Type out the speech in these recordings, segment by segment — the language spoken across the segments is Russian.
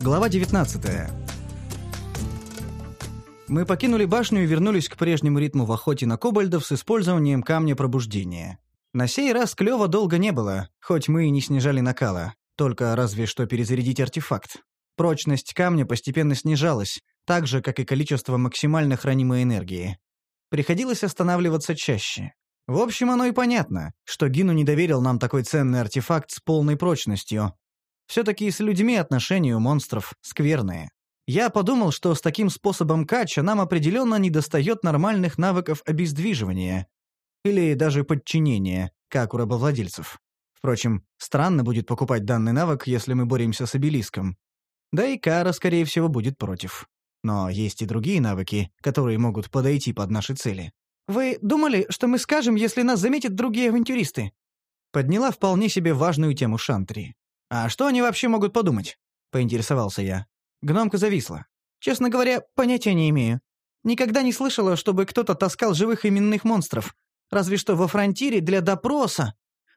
Глава 19. Мы покинули башню и вернулись к прежнему ритму в охоте на кобальдов с использованием камня пробуждения. На сей раз клёва долго не было, хоть мы и не снижали накала, только разве что перезарядить артефакт. Прочность камня постепенно снижалась, так же, как и количество максимально хранимой энергии. Приходилось останавливаться чаще. В общем, оно и понятно, что Гину не доверил нам такой ценный артефакт с полной прочностью. Все-таки с людьми отношения у монстров скверные. Я подумал, что с таким способом кача нам определенно недостает нормальных навыков обездвиживания. Или даже подчинения, как у рабовладельцев. Впрочем, странно будет покупать данный навык, если мы боремся с обелиском. Да и Кара, скорее всего, будет против. Но есть и другие навыки, которые могут подойти под наши цели. «Вы думали, что мы скажем, если нас заметят другие авантюристы?» Подняла вполне себе важную тему Шантри. «А что они вообще могут подумать?» — поинтересовался я. Гномка зависла. «Честно говоря, понятия не имею. Никогда не слышала, чтобы кто-то таскал живых именных монстров. Разве что во фронтире для допроса».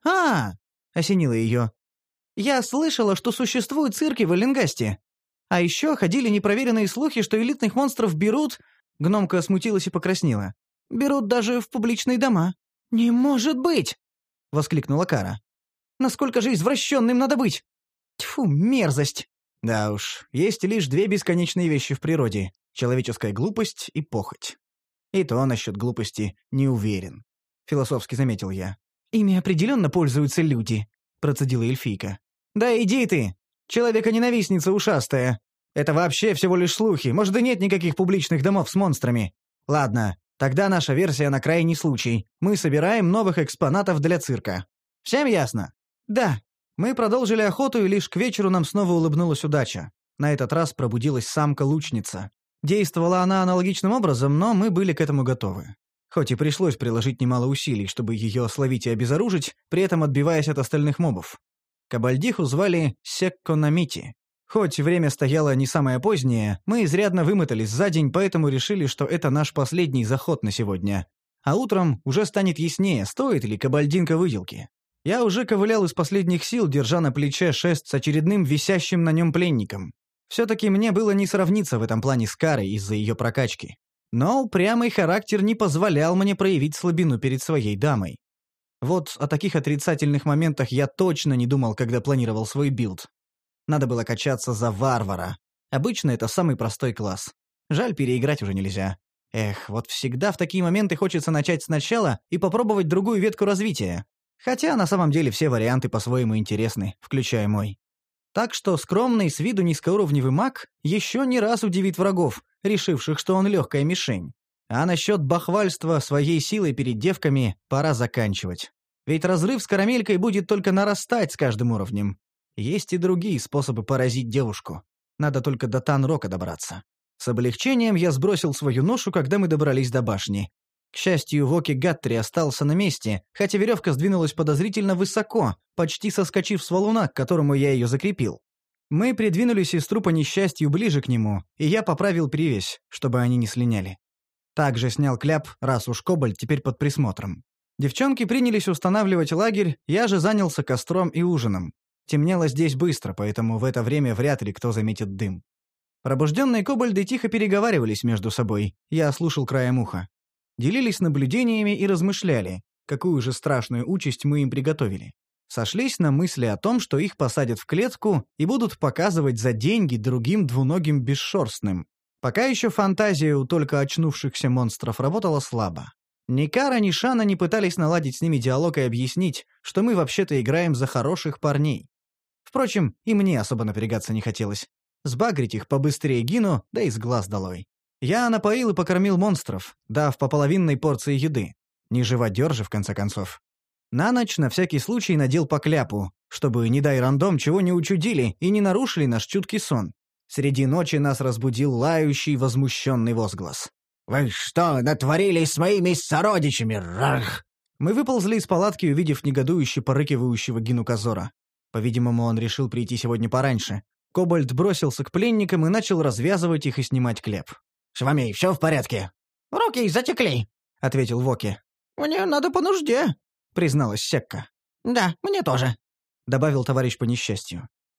Осенило ее. «Я слышала, что существуют цирки в Эллингасте. А еще ходили непроверенные слухи, что элитных монстров берут...» Гномка смутилась и покраснела. «Берут даже в публичные дома». «Не может быть!» — воскликнула Кара. «Насколько же извращенным надо быть! Тьфу, мерзость!» Да уж, есть лишь две бесконечные вещи в природе — человеческая глупость и похоть. И то насчет глупости не уверен, — философски заметил я. «Ими определенно пользуются люди», — процедила эльфийка. «Да иди ты! Человека-ненавистница ушастая! Это вообще всего лишь слухи, может и нет никаких публичных домов с монстрами. Ладно, тогда наша версия на крайний случай. Мы собираем новых экспонатов для цирка. Всем ясно?» «Да». Мы продолжили охоту, и лишь к вечеру нам снова улыбнулась удача. На этот раз пробудилась самка-лучница. Действовала она аналогичным образом, но мы были к этому готовы. Хоть и пришлось приложить немало усилий, чтобы ее словить и обезоружить, при этом отбиваясь от остальных мобов. Кабальдиху звали Секкономити. Хоть время стояло не самое позднее, мы изрядно вымотались за день, поэтому решили, что это наш последний заход на сегодня. А утром уже станет яснее, стоит ли кабальдинка выделки. Я уже ковылял из последних сил, держа на плече шест с очередным висящим на нем пленником. Все-таки мне было не сравниться в этом плане с Карой из-за ее прокачки. Но упрямый характер не позволял мне проявить слабину перед своей дамой. Вот о таких отрицательных моментах я точно не думал, когда планировал свой билд. Надо было качаться за варвара. Обычно это самый простой класс. Жаль, переиграть уже нельзя. Эх, вот всегда в такие моменты хочется начать сначала и попробовать другую ветку развития. Хотя на самом деле все варианты по-своему интересны, включая мой. Так что скромный с виду низкоуровневый маг еще не раз удивит врагов, решивших, что он легкая мишень. А насчет бахвальства своей силой перед девками пора заканчивать. Ведь разрыв с карамелькой будет только нарастать с каждым уровнем. Есть и другие способы поразить девушку. Надо только до Танрока добраться. С облегчением я сбросил свою ношу, когда мы добрались до башни. К счастью, Воки Гаттри остался на месте, хотя веревка сдвинулась подозрительно высоко, почти соскочив с валуна, к которому я ее закрепил. Мы придвинули сестру по несчастью ближе к нему, и я поправил привязь, чтобы они не слиняли. Также снял кляп, раз уж кобальт теперь под присмотром. Девчонки принялись устанавливать лагерь, я же занялся костром и ужином. Темнело здесь быстро, поэтому в это время вряд ли кто заметит дым. Пробужденные кобальды тихо переговаривались между собой, я слушал краем уха. Делились наблюдениями и размышляли, какую же страшную участь мы им приготовили. Сошлись на мысли о том, что их посадят в клетку и будут показывать за деньги другим двуногим бесшерстным. Пока еще фантазия у только очнувшихся монстров работала слабо. Ни Кара, ни Шана не пытались наладить с ними диалог и объяснить, что мы вообще-то играем за хороших парней. Впрочем, и мне особо напрягаться не хотелось. Сбагрить их побыстрее Гину, да и с глаз долой. Я напоил и покормил монстров, дав по половинной порции еды. Не живодер же, в конце концов. На ночь на всякий случай надел по кляпу, чтобы, не дай рандом, чего не учудили и не нарушили наш чуткий сон. Среди ночи нас разбудил лающий, возмущенный возглас. «Вы что натворили с моими сородичами, рах?» Мы выползли из палатки, увидев негодующе порыкивающего Гину Козора. По-видимому, он решил прийти сегодня пораньше. Кобальт бросился к пленникам и начал развязывать их и снимать кляп. «С вами все в порядке?» «Руки затекли», — ответил Воки. «Мне надо по нужде», — призналась Секка. «Да, мне тоже», — добавил товарищ по несчастью.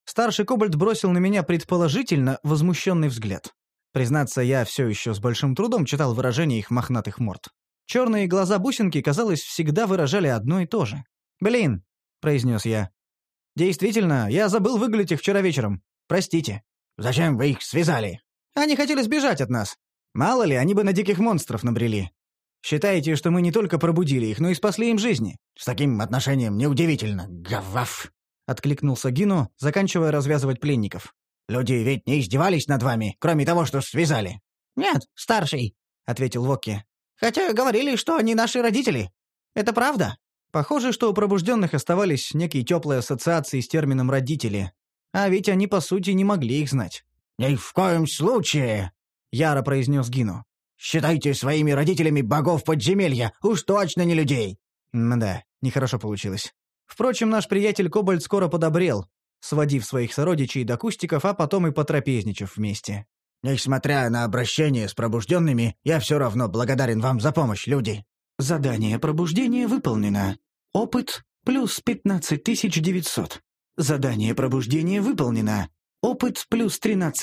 Старший кобальд бросил на меня предположительно возмущенный взгляд. Признаться, я все еще с большим трудом читал выражение их мохнатых морд. Черные глаза бусинки, казалось, всегда выражали одно и то же. «Блин», — произнес я. «Действительно, я забыл выглядеть их вчера вечером. Простите». Зачем вы их связали? Они хотели сбежать от нас. Мало ли, они бы на диких монстров набрели. Считаете, что мы не только пробудили их, но и спасли им жизни?» С таким отношением неудивительно, гаваф. Откликнулся Гину, заканчивая развязывать пленников. Люди ведь не издевались над вами, кроме того, что связали. Нет, старший, — ответил Вокки. хотя говорили, что они наши родители. Это правда? Похоже, что у пробужденных оставались некие теплые ассоциации с термином «родители». А ведь они, по сути, не могли их знать. «Ни в коем случае!» — яро произнес Гину. «Считайте своими родителями богов подземелья, уж точно не людей!» Да, нехорошо получилось. Впрочем, наш приятель Кобальд скоро подобрел, сводив своих сородичей до кустиков, а потом и потрапезничав вместе. «Несмотря на обращение с пробужденными, я все равно благодарен вам за помощь, люди». Задание пробуждения выполнено. Опыт плюс 15900. Задание пробуждения выполнено. Опыт плюс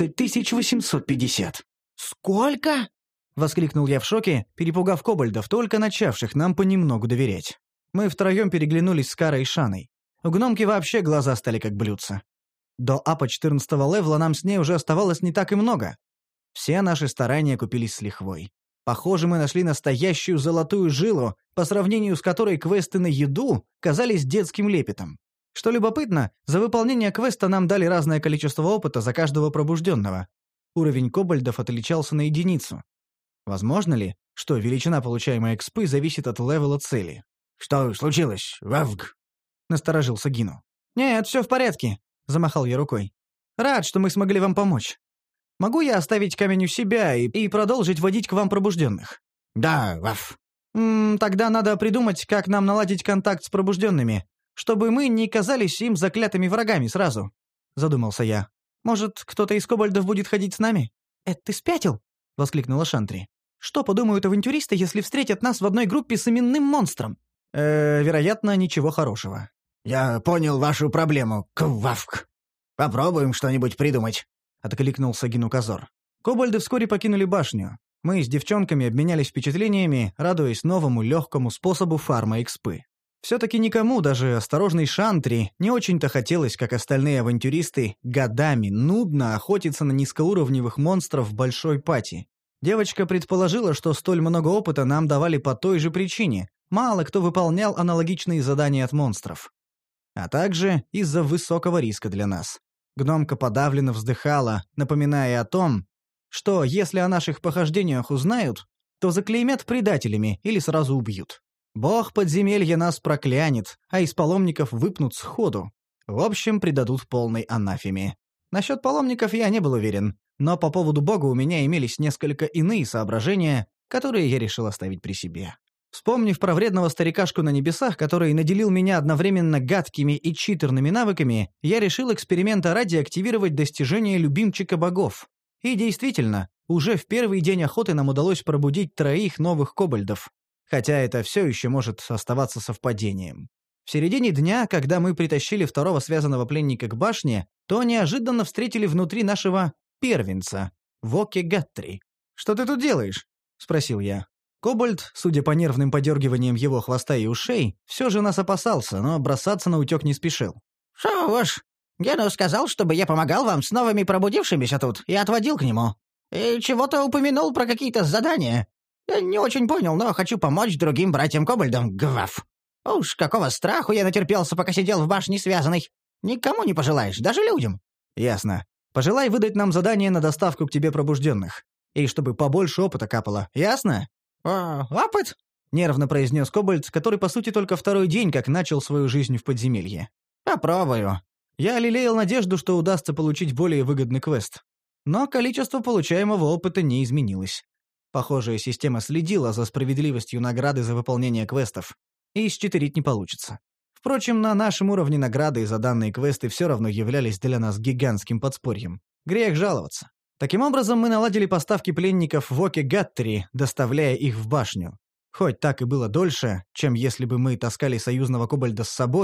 13850. Сколько? — воскликнул я в шоке, перепугав кобальдов, только начавших нам понемногу доверять. Мы втроем переглянулись с Карой и Шаной. У гномки вообще глаза стали как блюдца. До апа 14-го левела нам с ней уже оставалось не так и много. Все наши старания купились с лихвой. Похоже, мы нашли настоящую золотую жилу, по сравнению с которой квесты на еду казались детским лепетом. Что любопытно, за выполнение квеста нам дали разное количество опыта за каждого пробужденного. Уровень кобальдов отличался на единицу. Возможно ли, что величина получаемой экспы зависит от левела цели? «Что случилось, Вавг?» — насторожился Гину. «Нет, все в порядке», — замахал я рукой. «Рад, что мы смогли вам помочь. Могу я оставить камень у себя и продолжить водить к вам пробужденных?» «Да, Ваф». Тогда надо придумать, как нам наладить контакт с пробужденными, чтобы мы не казались им заклятыми врагами сразу», — задумался я. «Может, кто-то из кобальдов будет ходить с нами?» Это ты спятил? — воскликнула Шантри. «Что подумают авантюристы, если встретят нас в одной группе с именным монстром?» Вероятно, ничего хорошего». «Я понял вашу проблему, Квавк. Попробуем что-нибудь придумать», — откликнулся Гинуказор. Кобальды вскоре покинули башню. Мы с девчонками обменялись впечатлениями, радуясь новому легкому способу фарма экспы. Все-таки никому, даже осторожной Шантри, не очень-то хотелось, как остальные авантюристы, годами нудно охотиться на низкоуровневых монстров в большой пати. Девочка предположила, что столь много опыта нам давали по той же причине. Мало кто выполнял аналогичные задания от монстров. А также из-за высокого риска для нас. Гномка подавленно вздыхала, напоминая о том, что если о наших похождениях узнают, то заклеймят предателями или сразу убьют. Бог подземелья нас проклянет, а из паломников выпнут сходу. В общем, предадут полной анафеме. Насчет паломников я не был уверен, но по поводу Бога у меня имелись несколько иные соображения, которые я решил оставить при себе. Вспомнив про вредного старикашку на небесах, который наделил меня одновременно гадкими и читерными навыками, я решил эксперимента ради активировать достижения любимчика богов. И действительно, уже в первый день охоты нам удалось пробудить 3 новых кобальдов. Хотя это все еще может оставаться совпадением. В середине дня, когда мы притащили 2-го связанного пленника к башне, то неожиданно встретили внутри нашего первенца, Вокки Гаттри. «Что ты тут делаешь?» — спросил я. Кобальд, судя по нервным подергиваниям его хвоста и ушей, все же нас опасался, но бросаться на утек не спешил. Что уж, Гену сказал, чтобы я помогал вам с новыми пробудившимися тут и отводил к нему. И чего-то упомянул про какие-то задания. Я не очень понял, но хочу помочь другим братьям-кобальдам, Гваф. Уж какого страху я натерпелся, пока сидел в башне связанный. Никому не пожелаешь, даже людям». «Ясно. Пожелай выдать нам задание на доставку к тебе пробужденных. И чтобы побольше опыта капало. Ясно?» «Опыт?» — нервно произнес Кобальд, который, по сути, только 2-й день, как начал свою жизнь в подземелье. «Попробую». Я лелеял надежду, что удастся получить более выгодный квест. Но количество получаемого опыта не изменилось. Похожая система следила за справедливостью награды за выполнение квестов. И счетерить не получится. Впрочем, на нашем уровне награды за данные квесты все равно являлись для нас гигантским подспорьем. Грех жаловаться. Таким образом, мы наладили поставки пленников в Оке Гаттери, доставляя их в башню. Хоть так и было дольше, чем если бы мы таскали союзного кобальда с собой,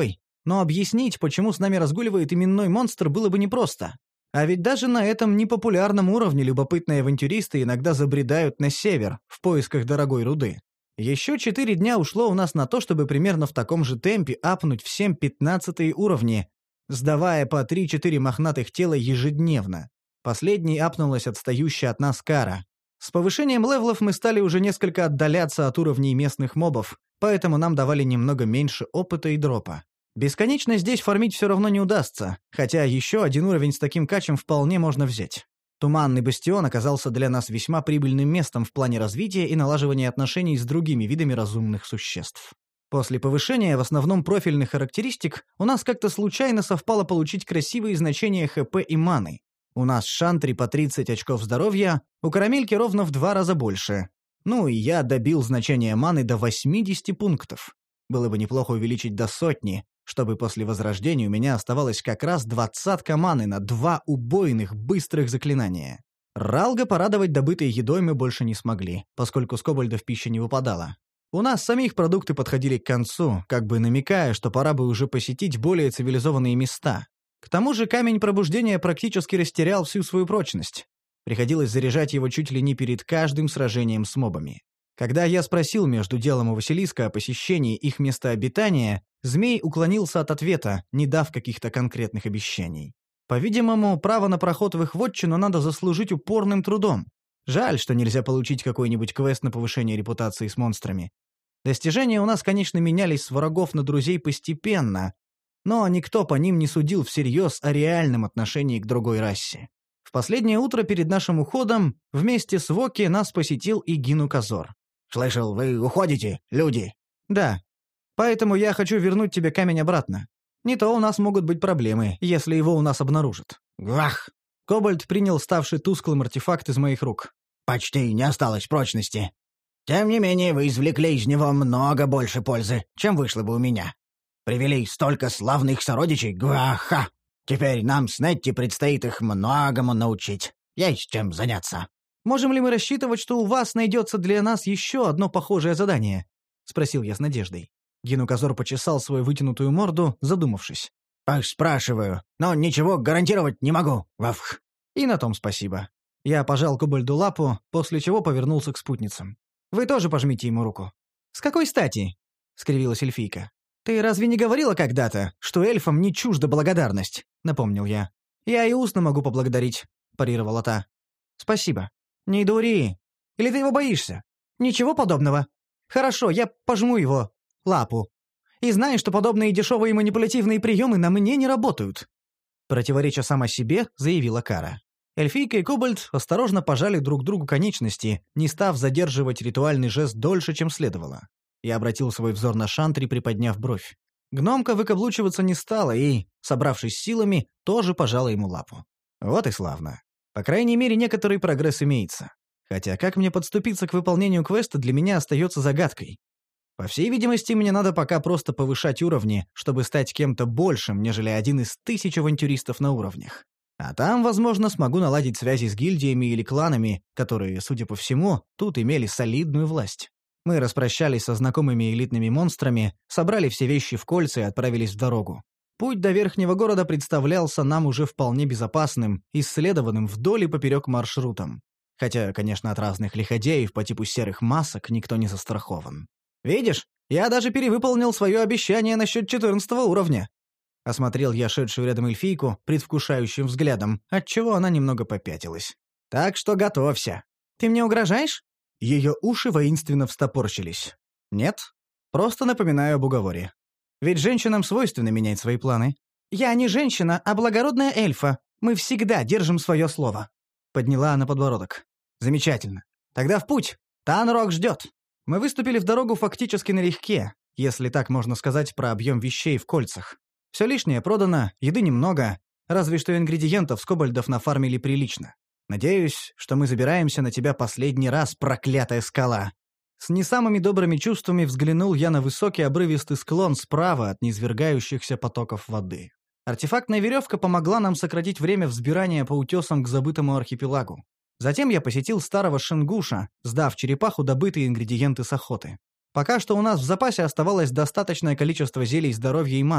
но объяснить, почему с нами разгуливает именной монстр, было бы непросто. А ведь даже на этом непопулярном уровне любопытные авантюристы иногда забредают на север, в поисках дорогой руды. Еще 4 дня ушло у нас на то, чтобы примерно в таком же темпе апнуть всем 15-е уровни, сдавая по 3-4 мохнатых тела ежедневно. Последней апнулась отстающая от нас Кара. С повышением левелов мы стали уже несколько отдаляться от уровней местных мобов, поэтому нам давали немного меньше опыта и дропа. Бесконечно здесь фармить все равно не удастся, хотя еще один уровень с таким качем вполне можно взять. Туманный бастион оказался для нас весьма прибыльным местом в плане развития и налаживания отношений с другими видами разумных существ. После повышения в основном профильных характеристик у нас как-то случайно совпало получить красивые значения ХП и маны. У нас с Шантри по 30 очков здоровья, у Карамельки ровно в 2 раза больше. Ну и я добил значение маны до 80 пунктов. Было бы неплохо увеличить до 100, чтобы после возрождения у меня оставалось как раз 20 маны на 2 убойных быстрых заклинания. Ралга порадовать добытой едой мы больше не смогли, поскольку с кобальдов пища не выпадала. У нас самих продукты подходили к концу, как бы намекая, что пора бы уже посетить более цивилизованные места. К тому же камень пробуждения практически растерял всю свою прочность. Приходилось заряжать его чуть ли не перед каждым сражением с мобами. Когда я спросил между делом у Василиска о посещении их места обитания, змей уклонился от ответа, не дав каких-то конкретных обещаний. По-видимому, право на проход в их вотчину надо заслужить упорным трудом. Жаль, что нельзя получить какой-нибудь квест на повышение репутации с монстрами. Достижения у нас, конечно, менялись с врагов на друзей постепенно, но никто по ним не судил всерьез о реальном отношении к другой расе. В последнее утро перед нашим уходом вместе с Воки нас посетил и Гину-Козор. «Слышал, вы уходите, люди?» «Да. Поэтому я хочу вернуть тебе камень обратно. Не то у нас могут быть проблемы, если его у нас обнаружат». «Гвах!» Кобальт принял ставший тусклым артефакт из моих рук. «Почти не осталось прочности. Тем не менее, вы извлекли из него много больше пользы, чем вышло бы у меня. Привели столько славных сородичей, гваха! Теперь нам с Нетти предстоит их многому научить. Есть чем заняться». «Можем ли мы рассчитывать, что у вас найдется для нас еще одно похожее задание?» — спросил я с надеждой. Гину-Козор почесал свою вытянутую морду, задумавшись. «Спрашиваю, но ничего гарантировать не могу, вафх». И на том спасибо. Я пожал Кобальду лапу, после чего повернулся к спутницам. «Вы тоже пожмите ему руку». «С какой стати?» — скривилась эльфийка. «Ты разве не говорила когда-то, что эльфам не чужда благодарность?» — напомнил я. «Я и устно могу поблагодарить», — парировала та. «Спасибо». «Не дури. Или ты его боишься?» «Ничего подобного. Хорошо, я пожму его лапу. И знай, что подобные дешевые манипулятивные приемы на мне не работают». Противореча сама себе, заявила Кара. Эльфийка и Кобальд осторожно пожали друг другу конечности, не став задерживать ритуальный жест дольше, чем следовало. Я обратил свой взор на Шантри, приподняв бровь. Гномка выкаблучиваться не стала и, собравшись силами, тоже пожала ему лапу. Вот и славно. По крайней мере, некоторый прогресс имеется. Хотя как мне подступиться к выполнению квеста, для меня остается загадкой. По всей видимости, мне надо пока просто повышать уровни, чтобы стать кем-то большим, нежели один из 1000 авантюристов на уровнях. А там, возможно, смогу наладить связи с гильдиями или кланами, которые, судя по всему, тут имели солидную власть. Мы распрощались со знакомыми элитными монстрами, собрали все вещи в кольца и отправились в дорогу. Путь до верхнего города представлялся нам уже вполне безопасным, исследованным вдоль и поперек маршрутом. Хотя, конечно, от разных лиходеев по типу серых масок никто не застрахован. «Видишь, я даже перевыполнил свое обещание насчет 14 уровня». Осмотрел я шедшую рядом эльфийку предвкушающим взглядом, отчего она немного попятилась. «Так что готовься. Ты мне угрожаешь?» Ее уши воинственно встопорщились. «Нет, просто напоминаю об уговоре. Ведь женщинам свойственно менять свои планы». «Я не женщина, а благородная эльфа. Мы всегда держим свое слово». Подняла она подбородок. «Замечательно. Тогда в путь. Танрок ждет». Мы выступили в дорогу фактически налегке, если так можно сказать про объем вещей в кольцах. Все лишнее продано, еды немного, разве что ингредиентов с кобальдов нафармили прилично. Надеюсь, что мы забираемся на тебя последний раз, проклятая скала. С не самыми добрыми чувствами взглянул я на высокий обрывистый склон справа от низвергающихся потоков воды. Артефактная веревка помогла нам сократить время взбирания по утесам к забытому архипелагу. Затем я посетил старого Шингуша, сдав черепаху добытые ингредиенты с охоты. Пока что у нас в запасе оставалось достаточное количество зелий здоровья и маны.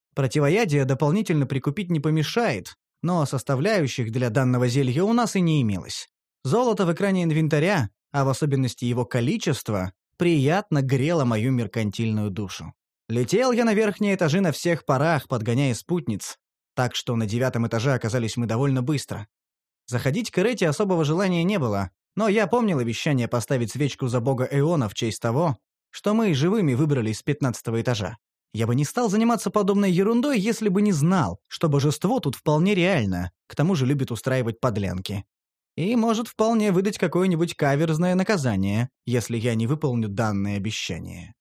Противоядие дополнительно прикупить не помешает, но составляющих для данного зелья у нас и не имелось. Золото в экране инвентаря, а в особенности его количество, приятно грело мою меркантильную душу. Летел я на верхние этажи на всех парах, подгоняя спутниц, так что на 9 этаже оказались мы довольно быстро. Заходить к Эрете особого желания не было, но я помнил обещание поставить свечку за бога Эона в честь того, что мы живыми выбрались с 15 этажа. Я бы не стал заниматься подобной ерундой, если бы не знал, что божество тут вполне реально, к тому же любит устраивать подлянки. И может вполне выдать какое-нибудь каверзное наказание, если я не выполню данное обещание.